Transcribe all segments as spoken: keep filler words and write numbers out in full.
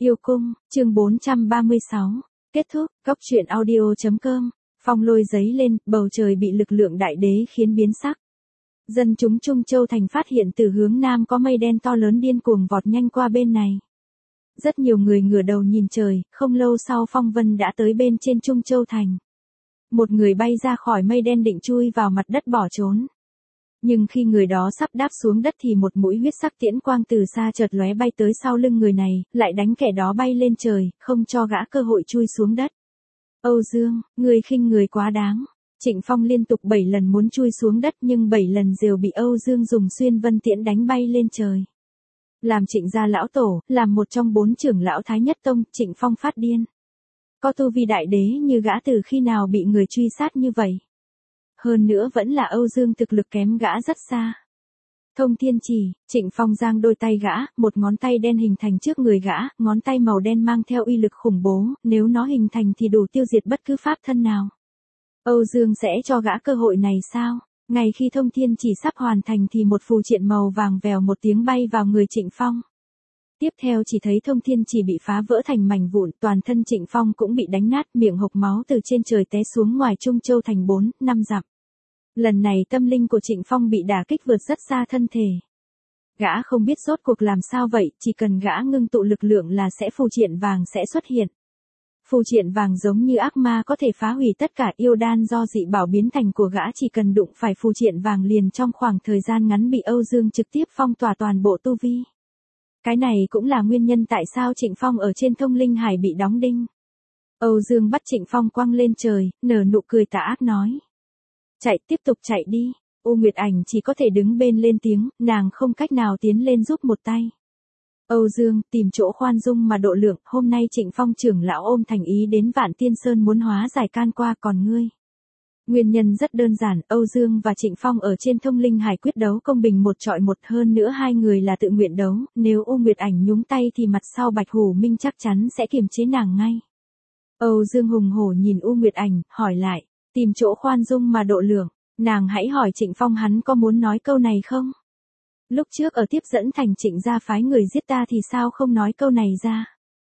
Yêu cung, chương bốn trăm ba mươi sáu. Kết thúc, Cốc truyện audio chấm com. Phong lôi giấy lên, bầu trời bị lực lượng đại đế khiến biến sắc. Dân chúng Trung Châu Thành phát hiện từ hướng nam có mây đen to lớn điên cuồng vọt nhanh qua bên này. Rất nhiều người ngửa đầu nhìn trời, không lâu sau phong vân đã tới bên trên Trung Châu Thành. Một người bay ra khỏi mây đen định chui vào mặt đất bỏ trốn. Nhưng khi người đó sắp đáp xuống đất thì một mũi huyết sắc tiễn quang từ xa chợt lóe bay tới sau lưng người này, lại đánh kẻ đó bay lên trời, không cho gã cơ hội chui xuống đất. Âu Dương, người khinh người quá đáng. Trịnh Phong liên tục bảy lần muốn chui xuống đất nhưng bảy lần đều bị Âu Dương dùng xuyên vân tiễn đánh bay lên trời. Làm Trịnh gia lão tổ, làm một trong bốn trưởng lão Thái Nhất Tông, Trịnh Phong phát điên. Có tu vi đại đế như gã từ khi nào bị người truy sát như vậy? Hơn nữa vẫn là Âu Dương thực lực kém gã rất xa. Thông thiên chỉ, Trịnh Phong giang đôi tay gã, một ngón tay đen hình thành trước người gã, ngón tay màu đen mang theo uy lực khủng bố, nếu nó hình thành thì đủ tiêu diệt bất cứ pháp thân nào. Âu Dương sẽ cho gã cơ hội này sao? Ngay khi thông thiên chỉ sắp hoàn thành thì một phù triện màu vàng vèo một tiếng bay vào người Trịnh Phong. Tiếp theo chỉ thấy thông thiên chỉ bị phá vỡ thành mảnh vụn, toàn thân Trịnh Phong cũng bị đánh nát, miệng hộc máu từ trên trời té xuống ngoài Trung Châu Thành bốn, năm dặm. Lần này tâm linh của Trịnh Phong bị đả kích vượt rất xa thân thể. Gã không biết rốt cuộc làm sao vậy, chỉ cần gã ngưng tụ lực lượng là sẽ phù triện vàng sẽ xuất hiện. Phù triện vàng giống như ác ma có thể phá hủy tất cả yêu đan do dị bảo biến thành của gã, chỉ cần đụng phải phù triện vàng liền trong khoảng thời gian ngắn bị Âu Dương trực tiếp phong tỏa toàn bộ tu vi. Cái này cũng là nguyên nhân tại sao Trịnh Phong ở trên Thông Linh Hải bị đóng đinh. Âu Dương bắt Trịnh Phong quăng lên trời, nở nụ cười tà ác nói. Chạy, tiếp tục chạy đi. U Nguyệt Ảnh chỉ có thể đứng bên lên tiếng, nàng không cách nào tiến lên giúp một tay. Âu Dương, tìm chỗ khoan dung mà độ lượng, hôm nay Trịnh Phong trưởng lão ôm thành ý đến Vạn Tiên Sơn muốn hóa giải can qua, còn ngươi. Nguyên nhân rất đơn giản, Âu Dương và Trịnh Phong ở trên Thông Linh Hải quyết đấu công bình một trọi một, hơn nữa hai người là tự nguyện đấu, nếu U Nguyệt Ảnh nhúng tay thì mặt sau Bạch Hổ Minh chắc chắn sẽ kiềm chế nàng ngay. Âu Dương hùng hổ nhìn U Nguyệt Ảnh, hỏi lại, tìm chỗ khoan dung mà độ lượng, nàng hãy hỏi Trịnh Phong hắn có muốn nói câu này không? Lúc trước ở tiếp dẫn thành Trịnh gia phái người giết ta thì sao không nói câu này ra?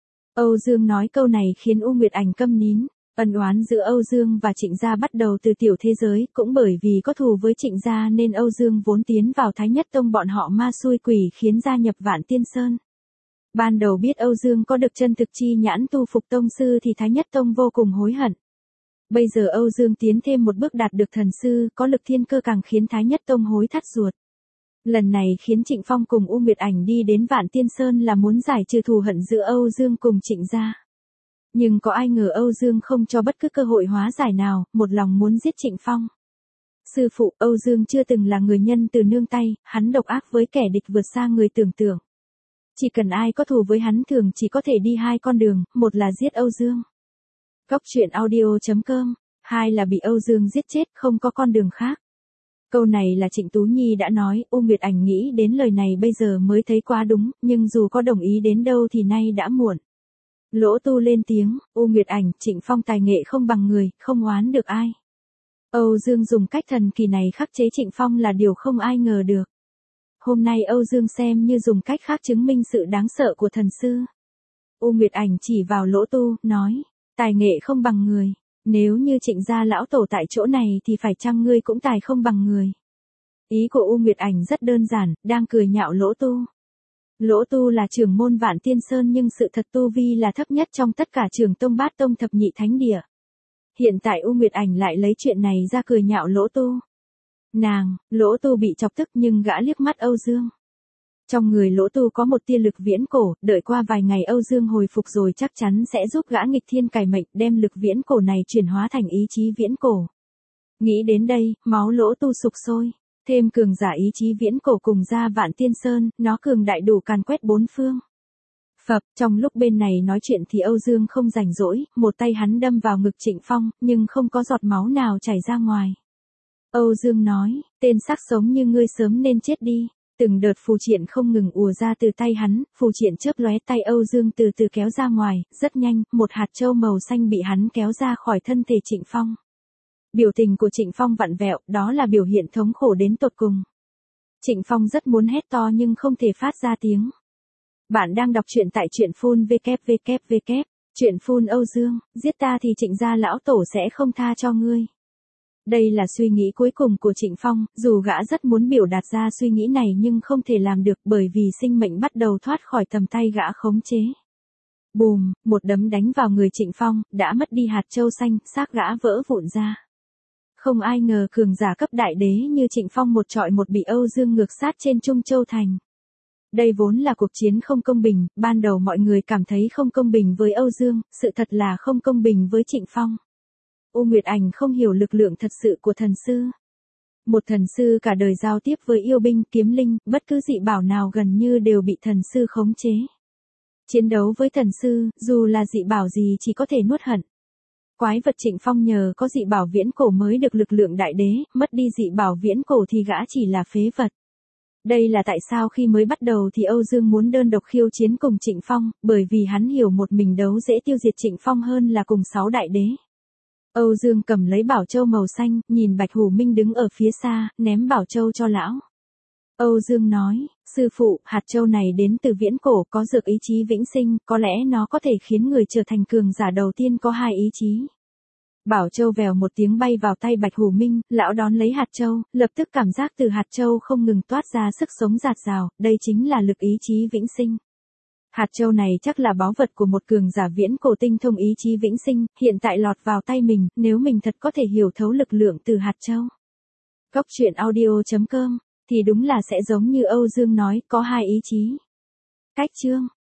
Âu Dương nói câu này khiến U Nguyệt Ảnh câm nín. Ân oán giữa Âu Dương và Trịnh gia bắt đầu từ tiểu thế giới, cũng bởi vì có thù với Trịnh gia nên Âu Dương vốn tiến vào Thái Nhất Tông bọn họ ma xui quỷ khiến gia nhập Vạn Tiên Sơn. Ban đầu biết Âu Dương có được chân thực chi nhãn tu phục tông sư thì Thái Nhất Tông vô cùng hối hận. Bây giờ Âu Dương tiến thêm một bước đạt được thần sư, có lực thiên cơ càng khiến Thái Nhất Tông hối thắt ruột. Lần này khiến Trịnh Phong cùng U Nguyệt Ảnh đi đến Vạn Tiên Sơn là muốn giải trừ thù hận giữa Âu Dương cùng Trịnh gia. Nhưng có ai ngờ Âu Dương không cho bất cứ cơ hội hóa giải nào, một lòng muốn giết Trịnh Phong. Sư phụ, Âu Dương chưa từng là người nhân từ nương tay, hắn độc ác với kẻ địch vượt xa người tưởng tượng. Chỉ cần ai có thù với hắn thường chỉ có thể đi hai con đường, một là giết Âu Dương. Cốc truyện audio chấm com, hai là bị Âu Dương giết chết, không có con đường khác. Câu này là Trịnh Tú Nhi đã nói, U Nguyệt Ảnh nghĩ đến lời này bây giờ mới thấy quá đúng, nhưng dù có đồng ý đến đâu thì nay đã muộn. Lỗ Tu lên tiếng, U Nguyệt Ảnh, Trịnh Phong tài nghệ không bằng người, không oán được ai. Âu Dương dùng cách thần kỳ này khắc chế Trịnh Phong là điều không ai ngờ được. Hôm nay Âu Dương xem như dùng cách khác chứng minh sự đáng sợ của thần sư. U Nguyệt Ảnh chỉ vào Lỗ Tu, nói, tài nghệ không bằng người. Nếu như Trịnh gia lão tổ tại chỗ này thì phải chăng ngươi cũng tài không bằng người. Ý của U Nguyệt Ảnh rất đơn giản, đang cười nhạo Lỗ Tu. Lỗ Tu là trưởng môn Vạn Tiên Sơn nhưng sự thật tu vi là thấp nhất trong tất cả trường tông bát tông thập nhị thánh địa. Hiện tại U Nguyệt Ảnh lại lấy chuyện này ra cười nhạo Lỗ Tu. Nàng, Lỗ Tu bị chọc tức nhưng gã liếc mắt Âu Dương. Trong người Lỗ Tu có một tia lực viễn cổ, đợi qua vài ngày Âu Dương hồi phục rồi chắc chắn sẽ giúp gã nghịch thiên cải mệnh đem lực viễn cổ này chuyển hóa thành ý chí viễn cổ. Nghĩ đến đây, máu Lỗ Tu sục sôi. Thêm cường giả ý chí viễn cổ cùng ra Vạn Tiên Sơn, nó cường đại đủ càn quét bốn phương. Phập, trong lúc bên này nói chuyện thì Âu Dương không rảnh rỗi, một tay hắn đâm vào ngực Trịnh Phong, nhưng không có giọt máu nào chảy ra ngoài. Âu Dương nói, tên xác sống như ngươi sớm nên chết đi. Từng đợt phù triện không ngừng ùa ra từ tay hắn, phù triện chớp lóe tay Âu Dương từ từ kéo ra ngoài, rất nhanh, một hạt châu màu xanh bị hắn kéo ra khỏi thân thể Trịnh Phong. Biểu tình của Trịnh Phong vặn vẹo, đó là biểu hiện thống khổ đến tột cùng. Trịnh Phong rất muốn hét to nhưng không thể phát ra tiếng. Bạn đang đọc truyện tại truyện phun vê kép vê kép vê kép. Truyện phun Âu Dương, giết ta thì Trịnh gia lão tổ sẽ không tha cho ngươi. Đây là suy nghĩ cuối cùng của Trịnh Phong, dù gã rất muốn biểu đạt ra suy nghĩ này nhưng không thể làm được bởi vì sinh mệnh bắt đầu thoát khỏi tầm tay gã khống chế. Bùm, một đấm đánh vào người Trịnh Phong, đã mất đi hạt châu xanh, xác gã vỡ vụn ra. Không ai ngờ cường giả cấp đại đế như Trịnh Phong một trọi một bị Âu Dương ngược sát trên Trung Châu Thành. Đây vốn là cuộc chiến không công bình, ban đầu mọi người cảm thấy không công bình với Âu Dương, sự thật là không công bình với Trịnh Phong. U Nguyệt Ảnh không hiểu lực lượng thật sự của thần sư. Một thần sư cả đời giao tiếp với yêu binh, kiếm linh, bất cứ dị bảo nào gần như đều bị thần sư khống chế. Chiến đấu với thần sư, dù là dị bảo gì chỉ có thể nuốt hận. Quái vật Trịnh Phong nhờ có dị bảo viễn cổ mới được lực lượng đại đế, mất đi dị bảo viễn cổ thì gã chỉ là phế vật. Đây là tại sao khi mới bắt đầu thì Âu Dương muốn đơn độc khiêu chiến cùng Trịnh Phong, bởi vì hắn hiểu một mình đấu dễ tiêu diệt Trịnh Phong hơn là cùng sáu đại đế. Âu Dương cầm lấy bảo châu màu xanh, nhìn Bạch Hủ Minh đứng ở phía xa, ném bảo châu cho lão. Âu Dương nói, sư phụ, hạt châu này đến từ viễn cổ, có dược ý chí vĩnh sinh, có lẽ nó có thể khiến người trở thành cường giả đầu tiên có hai ý chí. Bảo châu vèo một tiếng bay vào tay Bạch Hủ Minh, lão đón lấy hạt châu, lập tức cảm giác từ hạt châu không ngừng toát ra sức sống dạt dào, đây chính là lực ý chí vĩnh sinh. Hạt châu này chắc là báu vật của một cường giả viễn cổ tinh thông ý chí vĩnh sinh, hiện tại lọt vào tay mình, nếu mình thật có thể hiểu thấu lực lượng từ hạt châu. Góc truyện audio chấm com, thì đúng là sẽ giống như Âu Dương nói, có hai ý chí. Cách chương